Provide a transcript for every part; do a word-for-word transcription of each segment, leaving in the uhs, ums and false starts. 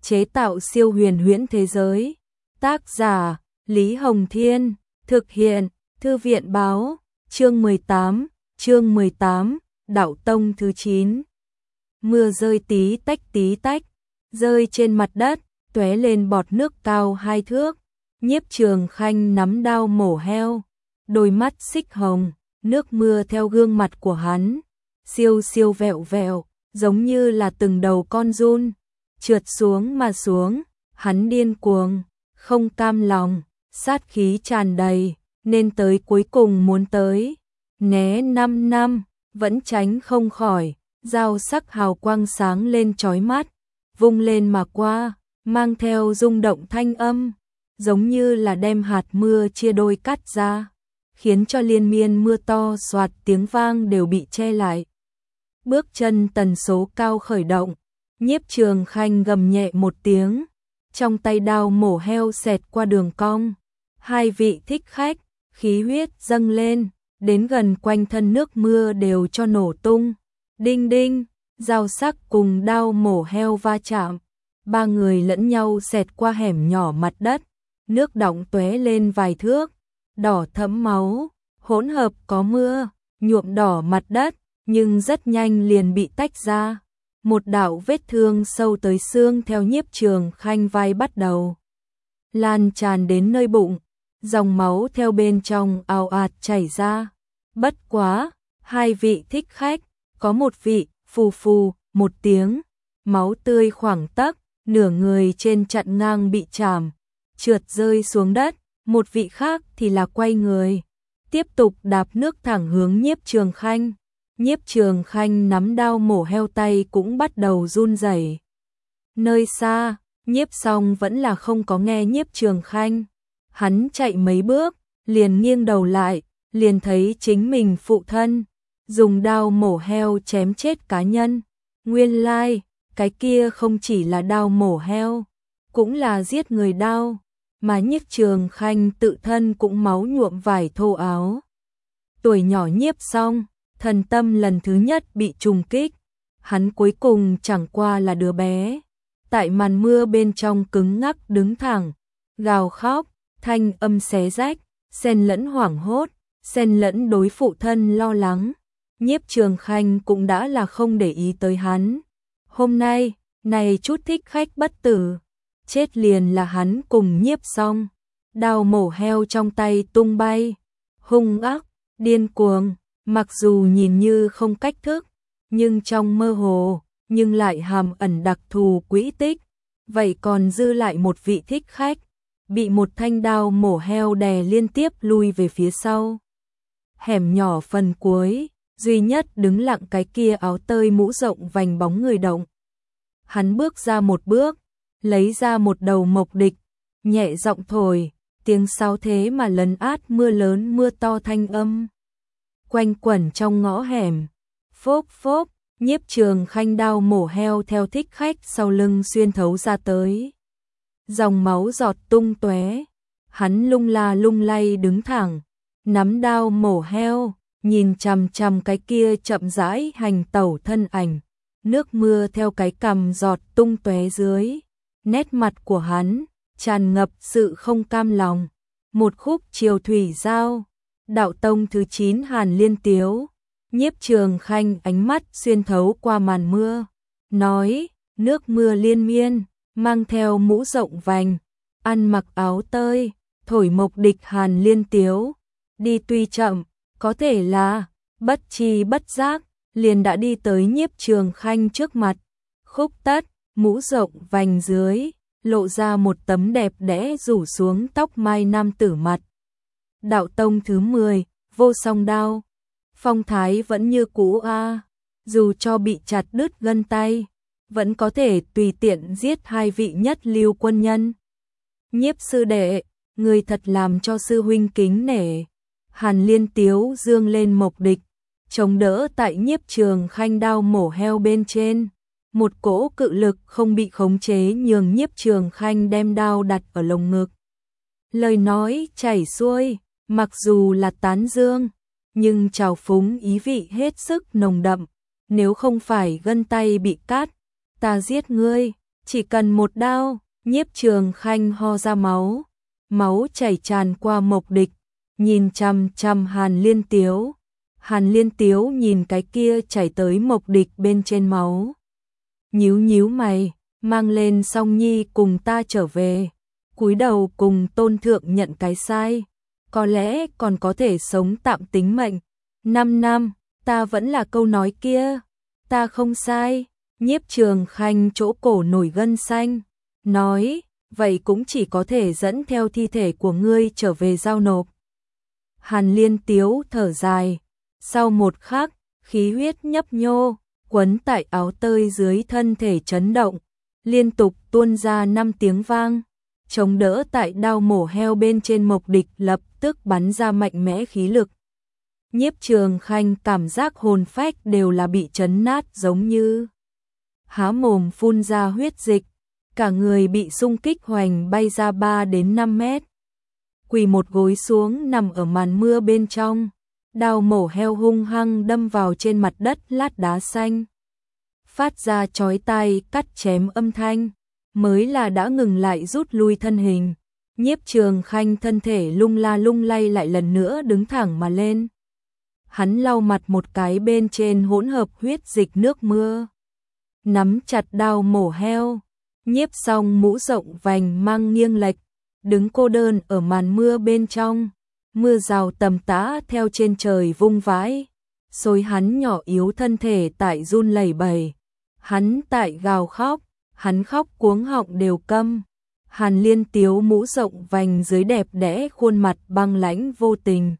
chế tạo siêu huyền huyễn thế giới. Tác giả Lý Hồng Thiên, thực hiện Thư viện Báo, chương mười tám, chương mười tám, Đạo Tông thứ chín. Mưa rơi tí tách tí tách, rơi trên mặt đất, tóe lên bọt nước cao hai thước. Nhiếp Trường Khanh nắm đao mổ heo, đôi mắt xích hồng, nước mưa theo gương mặt của hắn, siêu siêu vẹo vẹo, giống như là từng đầu con giun, trượt xuống mà xuống. Hắn điên cuồng, không cam lòng, sát khí tràn đầy, nên tới cuối cùng muốn tới né năm năm, vẫn tránh không khỏi. Dao sắc hào quang sáng lên chói mắt, vung lên mà qua, mang theo rung động thanh âm, giống như là đem hạt mưa chia đôi cắt ra, khiến cho liên miên mưa to xoạt tiếng vang đều bị che lại. Bước chân tần số cao khởi động, Nhiếp Trường Khanh gầm nhẹ một tiếng, trong tay đao mổ heo xẹt qua đường cong. Hai vị thích khách, khí huyết dâng lên, đến gần quanh thân nước mưa đều cho nổ tung. Đinh đinh, dao sắc cùng đao mổ heo va chạm, ba người lẫn nhau xẹt qua hẻm nhỏ mặt đất, nước đọng tóe lên vài thước, đỏ thẫm máu, hỗn hợp có mưa, nhuộm đỏ mặt đất, nhưng rất nhanh liền bị tách ra. Một đạo vết thương sâu tới xương theo Nhiếp Trường Khanh vai bắt đầu lan tràn đến nơi bụng, dòng máu theo bên trong ào ạt chảy ra. Bất quá, hai vị thích khách, có một vị, phù phù, một tiếng, máu tươi khoảng tấc, nửa người trên chặn ngang bị chảm, trượt rơi xuống đất, một vị khác thì là quay người, tiếp tục đạp nước thẳng hướng Nhiếp Trường Khanh. Nhiếp Trường Khanh nắm đao mổ heo tay cũng bắt đầu run rẩy. Nơi xa, Nhiếp Song vẫn là không có nghe Nhiếp Trường Khanh. Hắn chạy mấy bước, liền nghiêng đầu lại, liền thấy chính mình phụ thân dùng đao mổ heo chém chết cá nhân. Nguyên lai, cái kia không chỉ là đao mổ heo, cũng là giết người đao, mà Nhiếp Trường Khanh tự thân cũng máu nhuộm vải thô áo. Tuổi nhỏ Nhiếp Song, thần tâm lần thứ nhất bị trùng kích, hắn cuối cùng chẳng qua là đứa bé, tại màn mưa bên trong cứng ngắc đứng thẳng, gào khóc, thanh âm xé rách, xen lẫn hoảng hốt, xen lẫn đối phụ thân lo lắng. Nhiếp Trường Khanh cũng đã là không để ý tới hắn. Hôm nay, này chút thích khách bất tử, chết liền là hắn cùng Nhiếp Song. Đao mổ heo trong tay tung bay, hung ác, điên cuồng, mặc dù nhìn như không cách thức, nhưng trong mơ hồ, nhưng lại hàm ẩn đặc thù quỹ tích. Vậy còn dư lại một vị thích khách, bị một thanh đao mổ heo đè liên tiếp lui về phía sau. Hẻm nhỏ phần cuối, duy nhất đứng lặng cái kia áo tơi mũ rộng vành bóng người động. Hắn bước ra một bước, lấy ra một đầu mộc địch, nhẹ giọng thổi, tiếng sáo thế mà lấn át mưa lớn mưa to thanh âm. Quanh quẩn trong ngõ hẻm, phốp phốp, Nhiếp Trường Khanh đao mổ heo theo thích khách sau lưng xuyên thấu ra tới. Dòng máu giọt tung tóe, hắn lung la lung lay đứng thẳng, nắm đao mổ heo, nhìn chằm chằm cái kia chậm rãi hành tẩu thân ảnh, nước mưa theo cái cằm giọt tung tóe dưới, nét mặt của hắn tràn ngập sự không cam lòng. Một khúc chiều thủy giao, Đạo Tông thứ chín Hàn Liên Tiếu. Nhiếp Trường Khanh ánh mắt xuyên thấu qua màn mưa, nói, nước mưa liên miên, mang theo mũ rộng vành, ăn mặc áo tơi, thổi mộc địch Hàn Liên Tiếu, đi tuy chậm, có thể là bất tri bất giác, liền đã đi tới Nhiếp Trường Khanh trước mặt. Khúc tất, mũ rộng vành dưới, lộ ra một tấm đẹp đẽ rủ xuống tóc mai nam tử mặt. Đạo Tông thứ mười, Vô Song Đao. Phong thái vẫn như cũ a, dù cho bị chặt đứt gân tay, vẫn có thể tùy tiện giết hai vị nhất lưu quân nhân. Nhiếp sư đệ, người thật làm cho sư huynh kính nể. Hàn Liên Tiếu dương lên mộc địch, chống đỡ tại Nhiếp Trường Khanh đao mổ heo bên trên. Một cỗ cự lực không bị khống chế nhường Nhiếp Trường Khanh đem đao đặt ở lồng ngực. Lời nói chảy xuôi, mặc dù là tán dương, nhưng trào phúng ý vị hết sức nồng đậm. Nếu không phải gân tay bị cắt, ta giết ngươi, Chỉ cần một đao, Nhiếp Trường Khanh ho ra máu, máu chảy tràn qua Mộc Địch, nhìn chằm chằm Hàn Liên Tiếu. Hàn Liên Tiếu nhìn cái kia chảy tới Mộc Địch bên trên máu. Nhíu nhíu mày, mang lên Song Nhi cùng ta trở về, cúi đầu cùng Tôn Thượng nhận cái sai, có lẽ còn có thể sống tạm tính mệnh. Năm năm, ta vẫn là câu nói kia, ta không sai. Nhiếp Trường Khanh chỗ cổ nổi gân xanh, nói, vậy cũng chỉ có thể dẫn theo thi thể của ngươi trở về giao nộp. Hàn Liên Tiếu thở dài, sau một khắc, khí huyết nhấp nhô, quấn tại áo tơi dưới thân thể chấn động, liên tục tuôn ra năm tiếng vang, chống đỡ tại đao mổ heo bên trên Mộc Địch lập tức bắn ra mạnh mẽ khí lực. Nhiếp Trường Khanh cảm giác hồn phách đều là bị chấn nát giống như há mồm phun ra huyết dịch, cả người bị xung kích hoành bay ra ba đến năm mét. Quỳ một gối xuống nằm ở màn mưa bên trong, đao mổ heo hung hăng đâm vào trên mặt đất lát đá xanh. Phát ra chói tai cắt chém âm thanh, mới là đã ngừng lại rút lui thân hình. Nhiếp Trường Khanh thân thể lung la lung lay lại lần nữa đứng thẳng mà lên. Hắn lau mặt một cái bên trên hỗn hợp huyết dịch nước mưa, nắm chặt đao mổ heo, Nhiếp Song mũ rộng vành mang nghiêng lệch, đứng cô đơn ở màn mưa bên trong, mưa rào tầm tã theo trên trời vung vãi, xối hắn nhỏ yếu thân thể tại run lẩy bẩy, hắn tại gào khóc, hắn khóc cuống họng đều câm. Hàn Liên Tiếu mũ rộng vành dưới đẹp đẽ khuôn mặt băng lãnh vô tình.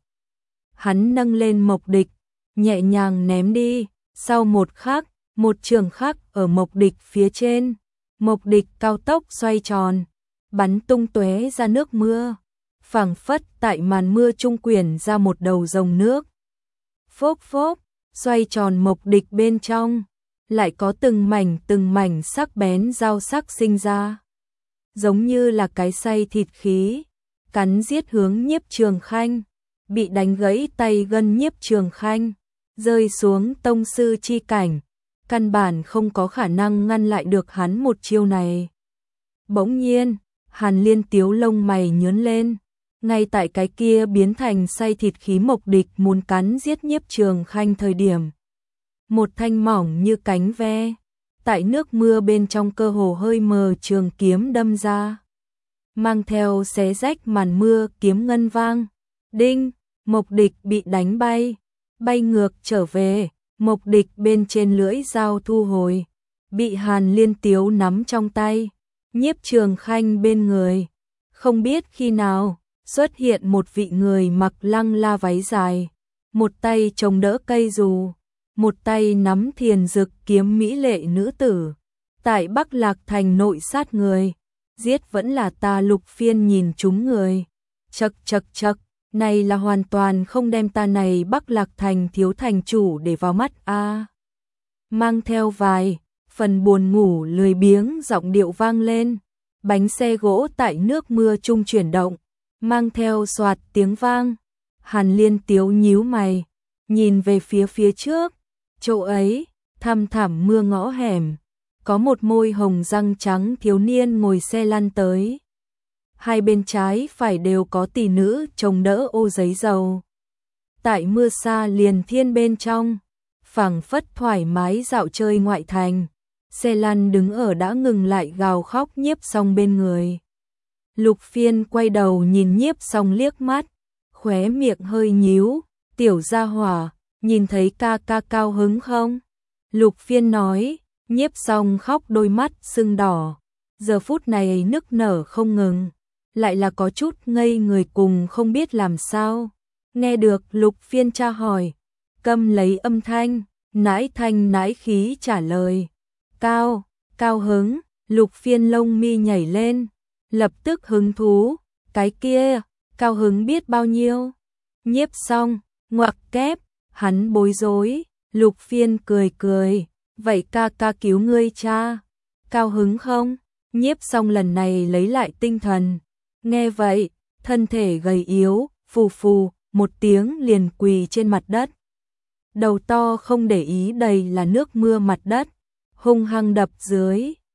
Hắn nâng lên Mộc Địch, nhẹ nhàng ném đi, sau một khắc, một trường khắc ở Mộc Địch phía trên, Mộc Địch cao tốc xoay tròn, bắn tung tóe ra nước mưa, phảng phất tại màn mưa trung quyển ra một đầu dòng nước. Phốc phốc, xoay tròn Mộc Địch bên trong, lại có từng mảnh từng mảnh sắc bén dao sắc sinh ra, giống như là cái xay thịt khí, cắn giết hướng Nhiếp Trường Khanh, bị đánh gãy tay gân Nhiếp Trường Khanh, rơi xuống tông sư chi cảnh, căn bản không có khả năng ngăn lại được hắn một chiêu này. Bỗng nhiên, Hàn Liên Tiếu lông mày nhướng lên, ngay tại cái kia biến thành xay thịt khí Mộc Địch muốn cắn giết Nhiếp Trường Khanh thời điểm, một thanh mỏng như cánh ve, tại nước mưa bên trong cơ hồ hơi mờ trường kiếm đâm ra, mang theo xé rách màn mưa kiếm ngân vang. Đinh, Mộc Địch bị đánh bay, bay ngược trở về, Mộc Địch bên trên lưỡi dao thu hồi, bị Hàn Liên Tiếu nắm trong tay. Nhiếp Trường Khanh bên người, không biết khi nào xuất hiện một vị người mặc lăng la váy dài, một tay chống đỡ cây dù, một tay nắm thiền dực kiếm mỹ lệ nữ tử, tại Bắc Lạc Thành nội sát người, giết vẫn là ta Lục Phiên nhìn chúng người. Chậc chậc chậc, này là hoàn toàn không đem ta này Bắc Lạc Thành thiếu thành chủ để vào mắt a. À, mang theo vài phần buồn ngủ lười biếng giọng điệu vang lên, bánh xe gỗ tại nước mưa trung chuyển động, mang theo xoạt tiếng vang. Hàn Liên Tiếu nhíu mày, nhìn về phía phía trước, chỗ ấy, thăm thẳm mưa ngõ hẻm, có một môi hồng răng trắng thiếu niên ngồi xe lăn tới. Hai bên trái phải đều có tỷ nữ chống đỡ ô giấy dầu. Tại mưa xa liền thiên bên trong, phảng phất thoải mái dạo chơi ngoại thành, xe lăn đứng ở đã ngừng lại gào khóc Nhiếp Song bên người. Lục Phiên quay đầu nhìn Nhiếp Song liếc mắt, khóe miệng hơi nhíu, tiểu gia hỏa, nhìn thấy ca ca cao hứng không? Lục Phiên nói, Nhiếp Song khóc đôi mắt sưng đỏ, giờ phút này nức nở không ngừng, lại là có chút ngây người cùng không biết làm sao. Nghe được Lục Phiên tra hỏi, câm lấy âm thanh, nãi thanh nãi khí trả lời. Cao, cao hứng, Lục Phiên lông mi nhảy lên, lập tức hứng thú, cái kia, cao hứng biết bao nhiêu. Nhiếp Song, ngoặc kép, hắn bối rối, Lục Phiên cười cười, vậy ca ca cứu ngươi cha, cao hứng không? Nhiếp Song lần này lấy lại tinh thần, nghe vậy, thân thể gầy yếu, phù phù, một tiếng liền quỳ trên mặt đất. Đầu to không để ý đầy là nước mưa mặt đất, hung hăng đập dưới,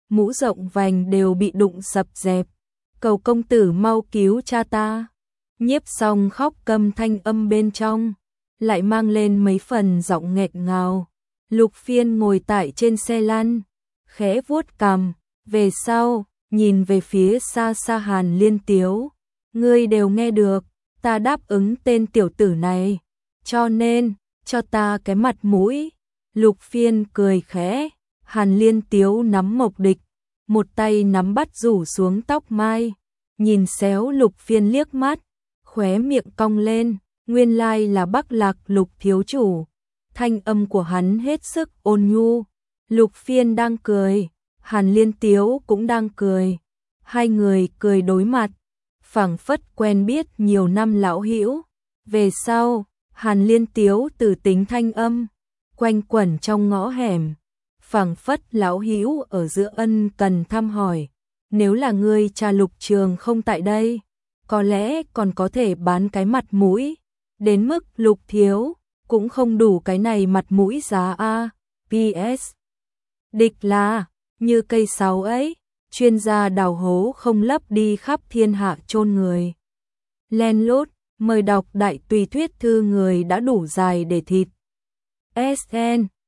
mũ rộng vành đều bị đụng sập dẹp. Cầu công tử mau cứu cha ta. Nhiếp Song khóc câm, thanh âm bên trong lại mang lên mấy phần giọng nghẹt ngào. Lục Phiên ngồi tại trên xe lăn, khẽ vuốt cằm, về sau nhìn về phía xa xa Hàn Liên Tiếu, ngươi đều nghe được, ta đáp ứng tên tiểu tử này, cho nên cho ta cái mặt mũi. Lục Phiên cười khẽ, Hàn Liên Tiếu nắm mộc địch, một tay nắm bắt rủ xuống tóc mai, nhìn xéo Lục Phiên liếc mắt, khóe miệng cong lên, nguyên lai là Bắc Lạc Lục thiếu chủ. Thanh âm của hắn hết sức ôn nhu. Lục Phiên đang cười, Hàn Liên Tiếu cũng đang cười. Hai người cười đối mặt, phảng phất quen biết nhiều năm lão hữu. Về sau, Hàn Liên Tiếu từ tính thanh âm quanh quẩn trong ngõ hẻm, phảng phất lão hữu ở giữa ân cần thăm hỏi. Nếu là ngươi cha Lục Trường không tại đây, có lẽ còn có thể bán cái mặt mũi, đến mức Lục thiếu cũng không đủ cái này mặt mũi giá a. pê ét Địch là như cây sáo ấy, chuyên gia đào hố không lấp đi khắp thiên hạ chôn người. Len lút, mời đọc đại tùy thuyết thư người đã đủ dài để thịt. ét en